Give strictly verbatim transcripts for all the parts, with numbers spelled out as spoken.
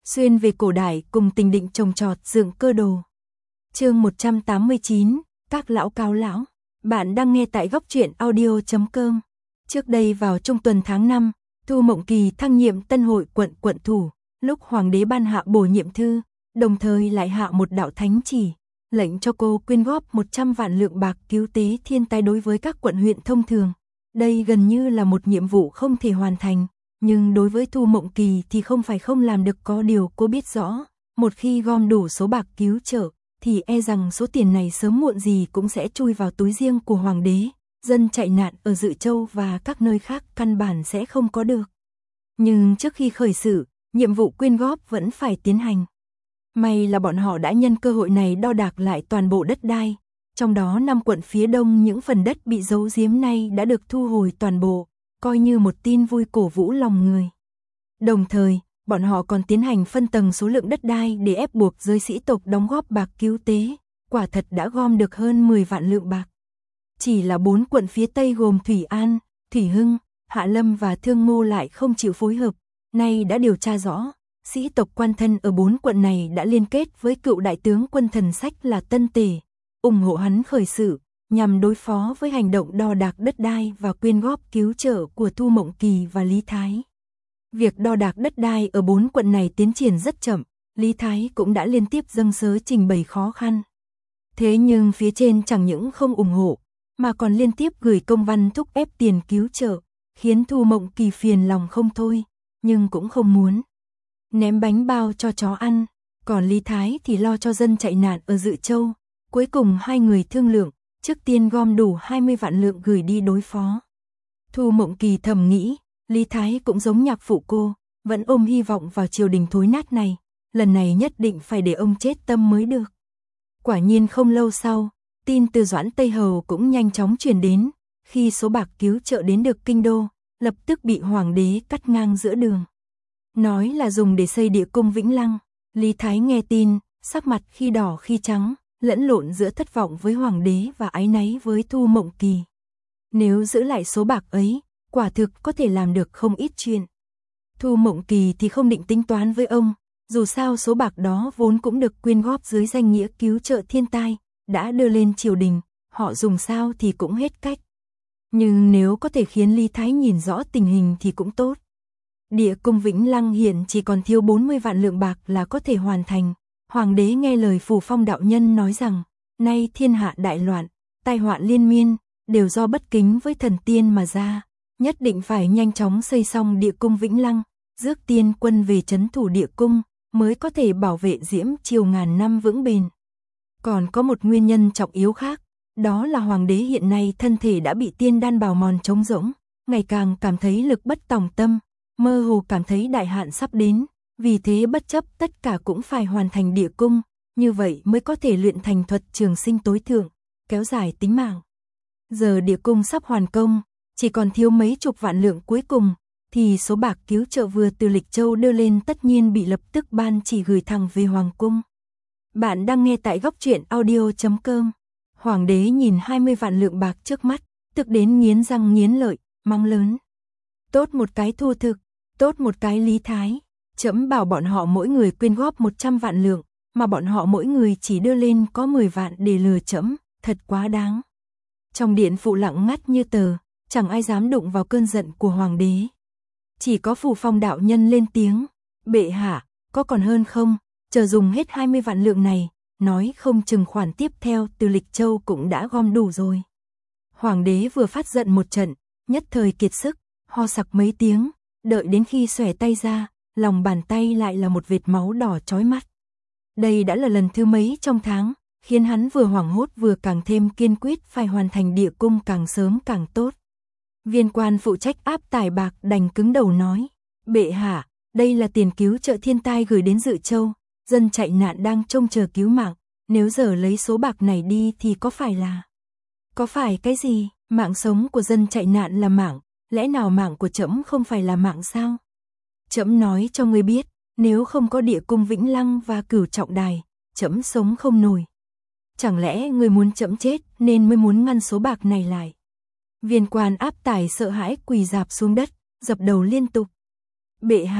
Xuyên về cổ đại cùng Tình Định trồng trọt dựng cơ đồ. Chương một trăm tám mươi chín, các lão cáo lão. Bạn đang nghe tại góc truyện audio chấm com. Trước đây vào trung tuần tháng năm, Thu Mộng Kỳ thăng nhiệm Tân Hội quận quận thủ, lúc hoàng đế ban hạ bổ nhiệm thư, đồng thời lại hạ một đạo thánh chỉ, lệnh cho cô quyên góp một trăm vạn lượng bạc cứu tế thiên tai đối với các quận huyện thông thường. Đây gần như là một nhiệm vụ không thể hoàn thành, nhưng đối với Thu Mộng Kỳ thì không phải không làm được. Có điều cô biết rõ, một khi gom đủ số bạc cứu trợ, thì e rằng số tiền này sớm muộn gì cũng sẽ chui vào túi riêng của hoàng đế. Dân chạy nạn ở Dự Châu và các nơi khác căn bản sẽ không có được. Nhưng trước khi khởi sự, nhiệm vụ quyên góp vẫn phải tiến hành. May là bọn họ đã nhân cơ hội này đo đạc lại toàn bộ đất đai, trong đó năm quận phía đông những phần đất bị giấu giếm nay đã được thu hồi toàn bộ, coi như một tin vui cổ vũ lòng người. Đồng thời, bọn họ còn tiến hành phân tầng số lượng đất đai để ép buộc giới sĩ tộc đóng góp bạc cứu tế, quả thật đã gom được hơn mười vạn lượng bạc. Chỉ là bốn quận phía tây gồm Thủy An, Thủy Hưng, Hạ Lâm và Thương Ngô lại không chịu phối hợp. Nay đã điều tra rõ, sĩ tộc quan thân ở bốn quận này đã liên kết với cựu đại tướng quân thần sách là Tân Tề, ủng hộ hắn khởi sự, nhằm đối phó với hành động đo đạc đất đai và quyên góp cứu trợ của Thu Mộng Kỳ và Lý Thái. Việc đo đạc đất đai ở bốn quận này tiến triển rất chậm, Lý Thái cũng đã liên tiếp dâng sớ trình bày khó khăn. Thế nhưng phía trên chẳng những không ủng hộ, mà còn liên tiếp gửi công văn thúc ép tiền cứu trợ, khiến Thu Mộng Kỳ phiền lòng không thôi, nhưng cũng không muốn ném bánh bao cho chó ăn, còn Lý Thái thì lo cho dân chạy nạn ở Dự Châu. Cuối cùng hai người thương lượng, trước tiên gom đủ hai mươi vạn lượng gửi đi đối phó. Thu Mộng Kỳ thầm nghĩ, Lý Thái cũng giống nhạc phụ cô, vẫn ôm hy vọng vào triều đình thối nát này, lần này nhất định phải để ông chết tâm mới được. Quả nhiên không lâu sau, tin từ Doãn Tây Hầu cũng nhanh chóng truyền đến, khi số bạc cứu trợ đến được kinh đô, lập tức bị hoàng đế cắt ngang giữa đường. Nói là dùng để xây địa cung Vĩnh Lăng. Lý Thái nghe tin, sắc mặt khi đỏ khi trắng, lẫn lộn giữa thất vọng với hoàng đế và áy náy với Thu Mộng Kỳ. Nếu giữ lại số bạc ấy, quả thực có thể làm được không ít chuyện. Thu Mộng Kỳ thì không định tính toán với ông, dù sao số bạc đó vốn cũng được quyên góp dưới danh nghĩa cứu trợ thiên tai, đã đưa lên triều đình, họ dùng sao thì cũng hết cách. Nhưng nếu có thể khiến Lý Thái nhìn rõ tình hình thì cũng tốt. Địa cung Vĩnh Lăng hiện chỉ còn thiếu bốn mươi vạn lượng bạc là có thể hoàn thành. Hoàng đế nghe lời Phù Phong đạo nhân nói rằng, nay thiên hạ đại loạn, tai họa liên miên, đều do bất kính với thần tiên mà ra, nhất định phải nhanh chóng xây xong địa cung Vĩnh Lăng, rước tiên quân về trấn thủ địa cung, mới có thể bảo vệ Diễm Triều ngàn năm vững bền. Còn có một nguyên nhân trọng yếu khác, đó là hoàng đế hiện nay thân thể đã bị tiên đan bào mòn trống rỗng, ngày càng cảm thấy lực bất tòng tâm, mơ hồ cảm thấy đại hạn sắp đến. Vì thế bất chấp tất cả cũng phải hoàn thành địa cung, như vậy mới có thể luyện thành thuật trường sinh tối thượng, kéo dài tính mạng. Giờ địa cung sắp hoàn công, chỉ còn thiếu mấy chục vạn lượng cuối cùng, thì số bạc cứu trợ vừa từ Lịch Châu đưa lên tất nhiên bị lập tức ban chỉ gửi thẳng về Hoàng cung. Bạn đang nghe tại góc truyện audio chấm com. Hoàng đế nhìn hai mươi vạn lượng bạc trước mắt, tức đến nghiến răng nghiến lợi, mắng lớn. Tốt một cái Thu Thực, tốt một cái Lý Thái. Trẫm bảo bọn họ mỗi người quyên góp một trăm vạn lượng, mà bọn họ mỗi người chỉ đưa lên có mười vạn để lừa trẫm, thật quá đáng. Trong điện phụ lặng ngắt như tờ, chẳng ai dám đụng vào cơn giận của hoàng đế. Chỉ có Phù Phong đạo nhân lên tiếng, bệ hạ, có còn hơn không, chờ dùng hết hai mươi vạn lượng này, nói không chừng khoản tiếp theo từ Lịch Châu cũng đã gom đủ rồi. Hoàng đế vừa phát giận một trận, nhất thời kiệt sức, ho sặc mấy tiếng, đợi đến khi xòe tay ra, lòng bàn tay lại là một vệt máu đỏ chói mắt. Đây đã là lần thứ mấy trong tháng, khiến hắn vừa hoảng hốt vừa càng thêm kiên quyết phải hoàn thành địa cung càng sớm càng tốt. Viên quan phụ trách áp tải bạc đành cứng đầu nói, bệ hạ, đây là tiền cứu trợ thiên tai gửi đến Dự Châu, dân chạy nạn đang trông chờ cứu mạng, nếu giờ lấy số bạc này đi thì có phải là... Có phải cái gì, mạng sống của dân chạy nạn là mạng, lẽ nào mạng của trẫm không phải là mạng sao? Trẫm nói cho ngươi biết, nếu không có địa cung Vĩnh Lăng và Cửu Trọng Đài, trẫm sống không nổi. Chẳng lẽ ngươi muốn trẫm chết nên mới muốn ngăn số bạc này lại? Viên quan áp tải sợ hãi quỳ rạp xuống đất, dập đầu liên tục. Bệ hạ,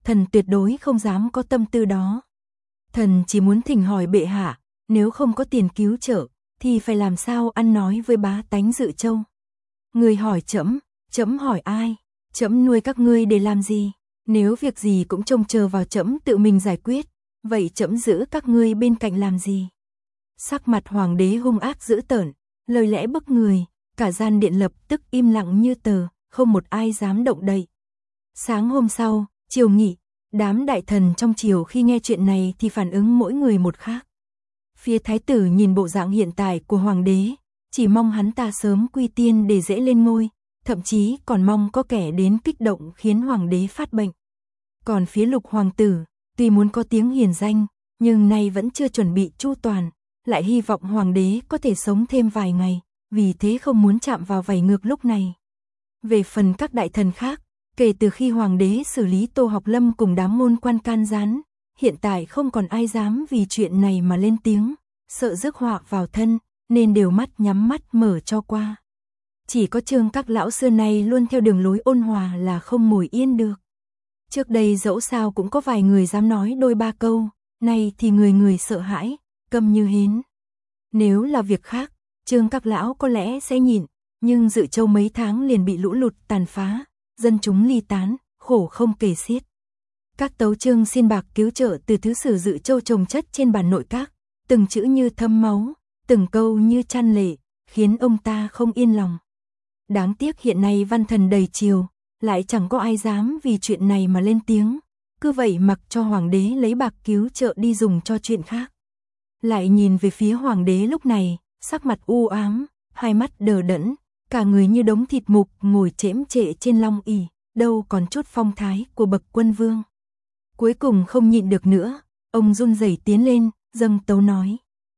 thần tuyệt đối không dám có tâm tư đó. Thần chỉ muốn thỉnh hỏi bệ hạ, nếu không có tiền cứu trợ, thì phải làm sao ăn nói với bá tánh Dự Châu. Người hỏi trẫm, trẫm hỏi ai? Trẫm nuôi các ngươi để làm gì? Nếu việc gì cũng trông chờ vào trẫm tự mình giải quyết, vậy trẫm giữ các ngươi bên cạnh làm gì? Sắc mặt hoàng đế hung ác dữ tợn, lời lẽ bức người, cả gian điện lập tức im lặng như tờ, không một ai dám động đậy. Sáng hôm sau, triều nghỉ, đám đại thần trong triều khi nghe chuyện này thì phản ứng mỗi người một khác. Phía thái tử nhìn bộ dạng hiện tại của hoàng đế, chỉ mong hắn ta sớm quy tiên để dễ lên ngôi, thậm chí còn mong có kẻ đến kích động khiến hoàng đế phát bệnh. Còn phía Lục hoàng tử, tuy muốn có tiếng hiền danh, nhưng nay vẫn chưa chuẩn bị chu toàn, lại hy vọng hoàng đế có thể sống thêm vài ngày, vì thế không muốn chạm vào vảy ngược lúc này. Về phần các đại thần khác, kể từ khi hoàng đế xử lý Tô Học Lâm cùng đám môn quan can gián, hiện tại không còn ai dám vì chuyện này mà lên tiếng, sợ rước họa vào thân, nên đều mắt nhắm mắt mở cho qua. Chỉ có Trương các lão xưa nay luôn theo đường lối ôn hòa là không ngồi yên được. Trước đây dẫu sao cũng có vài người dám nói đôi ba câu, nay thì người người sợ hãi, câm như hến. Nếu là việc khác, Trương các lão có lẽ sẽ nhịn, nhưng Dự Châu mấy tháng liền bị lũ lụt tàn phá, dân chúng ly tán, khổ không kể xiết. Các tấu chương xin bạc cứu trợ từ thứ sử Dự Châu chồng chất trên bàn nội các, từng chữ như thấm máu, từng câu như chan lệ, khiến ông ta không yên lòng. Đáng tiếc hiện nay văn thần đầy triều, lại chẳng có ai dám vì chuyện này mà lên tiếng, cứ vậy mặc cho hoàng đế lấy bạc cứu trợ đi dùng cho chuyện khác. Lại nhìn về phía hoàng đế lúc này, sắc mặt u ám, hai mắt đờ đẫn, cả người như đống thịt mục ngồi chễm trệ trên long ỷ, đâu còn chút phong thái của bậc quân vương. Cuối cùng không nhịn được nữa, ông run rẩy tiến lên, dâng tấu nói: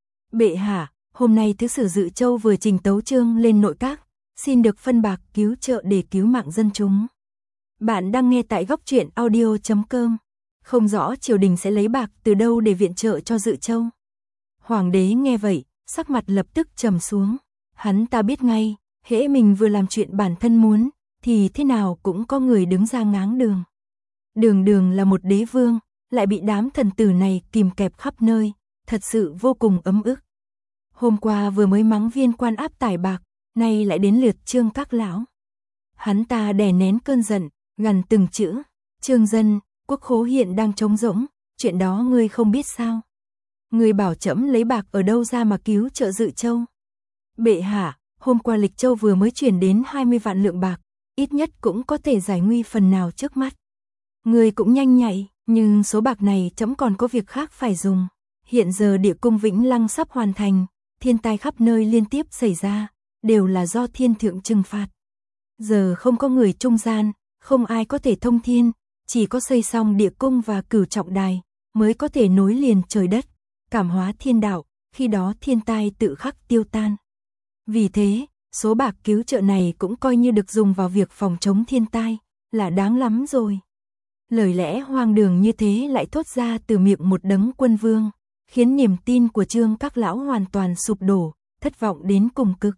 Bệ hạ, hôm nay thứ sử Dự Châu vừa trình tấu chương lên nội các, xin được phân bạc cứu trợ để cứu mạng dân chúng. Bạn đang nghe tại góc truyện audio chấm com. Không rõ triều đình sẽ lấy bạc từ đâu để viện trợ cho Dự Châu. Hoàng đế nghe vậy, sắc mặt lập tức trầm xuống. Hắn ta biết ngay, hễ mình vừa làm chuyện bản thân muốn, thì thế nào cũng có người đứng ra ngáng đường. Đường đường là một đế vương, lại bị đám thần tử này kìm kẹp khắp nơi, thật sự vô cùng ấm ức. Hôm qua vừa mới mắng viên quan áp tải bạc, nay lại đến lượt Trương các lão. Hắn ta đè nén cơn giận, gằn từng chữ: Trương dân, quốc khố hiện đang trống rỗng, chuyện đó ngươi không biết sao? Ngươi bảo trẫm lấy bạc ở đâu ra mà cứu trợ Dự Châu? Bệ hạ, hôm qua Lịch Châu vừa mới chuyển đến hai mươi vạn lượng bạc, ít nhất cũng có thể giải nguy phần nào trước mắt. Ngươi cũng nhanh nhạy, nhưng số bạc này trẫm còn có việc khác phải dùng. Hiện giờ địa cung Vĩnh Lăng sắp hoàn thành, thiên tai khắp nơi liên tiếp xảy ra, đều là do thiên thượng trừng phạt. Giờ không có người trung gian, không ai có thể thông thiên, chỉ có xây xong địa cung và cửu trọng đài, mới có thể nối liền trời đất, cảm hóa thiên đạo, khi đó thiên tai tự khắc tiêu tan. Vì thế, số bạc cứu trợ này cũng coi như được dùng vào việc phòng chống thiên tai, là đáng lắm rồi. Lời lẽ hoang đường như thế lại thốt ra từ miệng một đấng quân vương, khiến niềm tin của Trương các lão hoàn toàn sụp đổ, thất vọng đến cùng cực.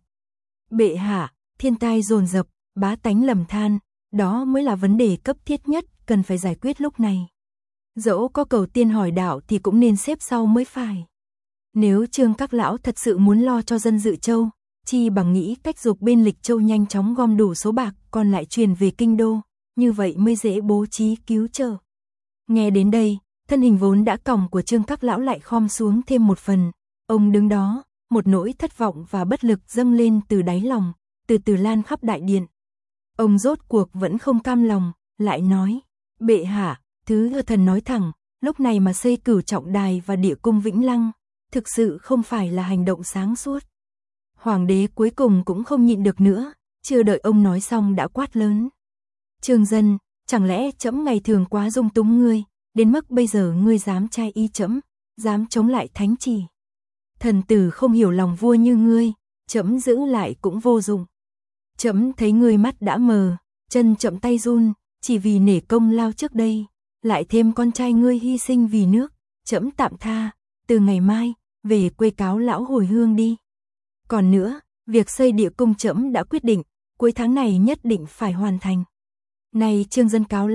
Bệ hạ, thiên tai dồn dập, bá tánh lầm than, đó mới là vấn đề cấp thiết nhất cần phải giải quyết lúc này. Dẫu có cầu tiên hỏi đạo thì cũng nên xếp sau mới phải. Nếu Trương các lão thật sự muốn lo cho dân Dự Châu, chi bằng nghĩ cách giục bên Lịch Châu nhanh chóng gom đủ số bạc còn lại truyền về kinh đô, như vậy mới dễ bố trí cứu trợ. Nghe đến đây, thân hình vốn đã còng của Trương các lão lại khom xuống thêm một phần. Ông đứng đó, một nỗi thất vọng và bất lực dâng lên từ đáy lòng, từ từ lan khắp đại điện. Ông rốt cuộc vẫn không cam lòng, lại nói: Bệ hạ, thứ hư thần nói thẳng, lúc này mà xây cửu trọng đài và địa cung Vĩnh Lăng, thực sự không phải là hành động sáng suốt. Hoàng đế cuối cùng cũng không nhịn được nữa, chưa đợi ông nói xong đã quát lớn: Trương dân, chẳng lẽ trẫm ngày thường quá dung túng ngươi, đến mức bây giờ ngươi dám trai y trẫm, dám chống lại thánh chỉ? Thần tử không hiểu lòng vua như ngươi, trẫm giữ lại cũng vô dụng. Trẫm thấy ngươi mắt đã mờ, chân chậm tay run, chỉ vì nể công lao trước đây, lại thêm con trai ngươi hy sinh vì nước, trẫm tạm tha, từ ngày mai về quê cáo lão hồi hương đi. Còn nữa, việc xây địa cung trẫm đã quyết định, cuối tháng này nhất định phải hoàn thành. Này Trương dân cáo lão,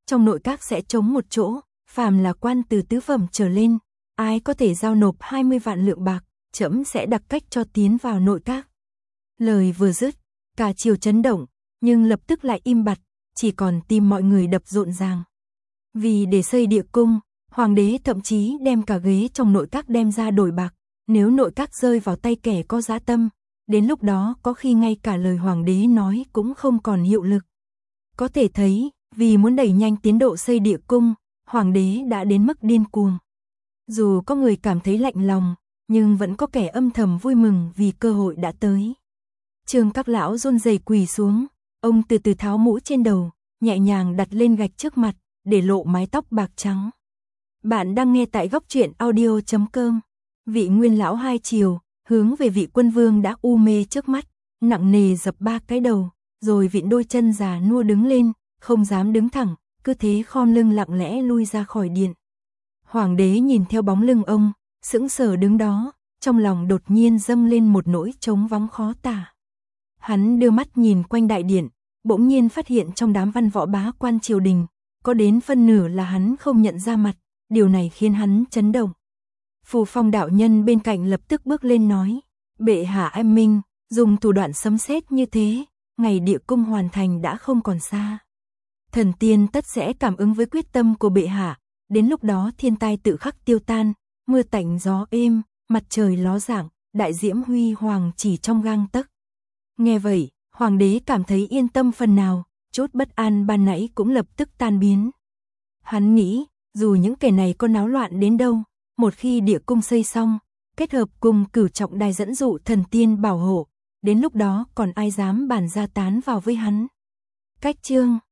trong nội các sẽ trống một chỗ, phàm là quan từ tứ phẩm trở lên, ai có thể giao nộp hai mươi vạn lượng bạc, trẫm sẽ đặc cách cho tiến vào nội các. Lời vừa dứt, cả triều chấn động, nhưng lập tức lại im bặt, chỉ còn tim mọi người đập rộn ràng. Vì để xây địa cung, hoàng đế thậm chí đem cả ghế trong nội các đem ra đổi bạc, nếu nội các rơi vào tay kẻ có dã tâm, đến lúc đó có khi ngay cả lời hoàng đế nói cũng không còn hiệu lực. Có thể thấy, vì muốn đẩy nhanh tiến độ xây địa cung, hoàng đế đã đến mức điên cuồng. Dù có người cảm thấy lạnh lòng, nhưng vẫn có kẻ âm thầm vui mừng vì cơ hội đã tới. Trương các lão run rẩy quỳ xuống, ông từ từ tháo mũ trên đầu, nhẹ nhàng đặt lên gạch trước mặt, để lộ mái tóc bạc trắng. Bạn đang nghe tại góc truyện audio chấm com. Vị nguyên lão hai triều, hướng về vị quân vương đã u mê trước mắt, nặng nề dập ba cái đầu, rồi vịn đôi chân già nua đứng lên, không dám đứng thẳng, cứ thế khom lưng lặng lẽ lui ra khỏi điện. Hoàng đế nhìn theo bóng lưng ông, sững sờ đứng đó, trong lòng đột nhiên dâng lên một nỗi trống vắng khó tả. Hắn đưa mắt nhìn quanh đại điện, bỗng nhiên phát hiện trong đám văn võ bá quan triều đình, có đến phân nửa là hắn không nhận ra mặt, điều này khiến hắn chấn động. Phù Phong đạo nhân bên cạnh lập tức bước lên nói, bệ hạ em minh, dùng thủ đoạn sấm sét như thế, ngày địa cung hoàn thành đã không còn xa. Thần tiên tất sẽ cảm ứng với quyết tâm của bệ hạ, đến lúc đó thiên tai tự khắc tiêu tan, mưa tạnh gió êm, mặt trời ló dạng, đại diễm huy hoàng chỉ trong gang tấc. Nghe vậy, hoàng đế cảm thấy yên tâm phần nào, chốt bất an ban nãy cũng lập tức tan biến. Hắn nghĩ, dù những kẻ này có náo loạn đến đâu, một khi địa cung xây xong, kết hợp cùng cửu trọng đài dẫn dụ thần tiên bảo hộ, đến lúc đó còn ai dám bàn ra tán vào với hắn. Cách chương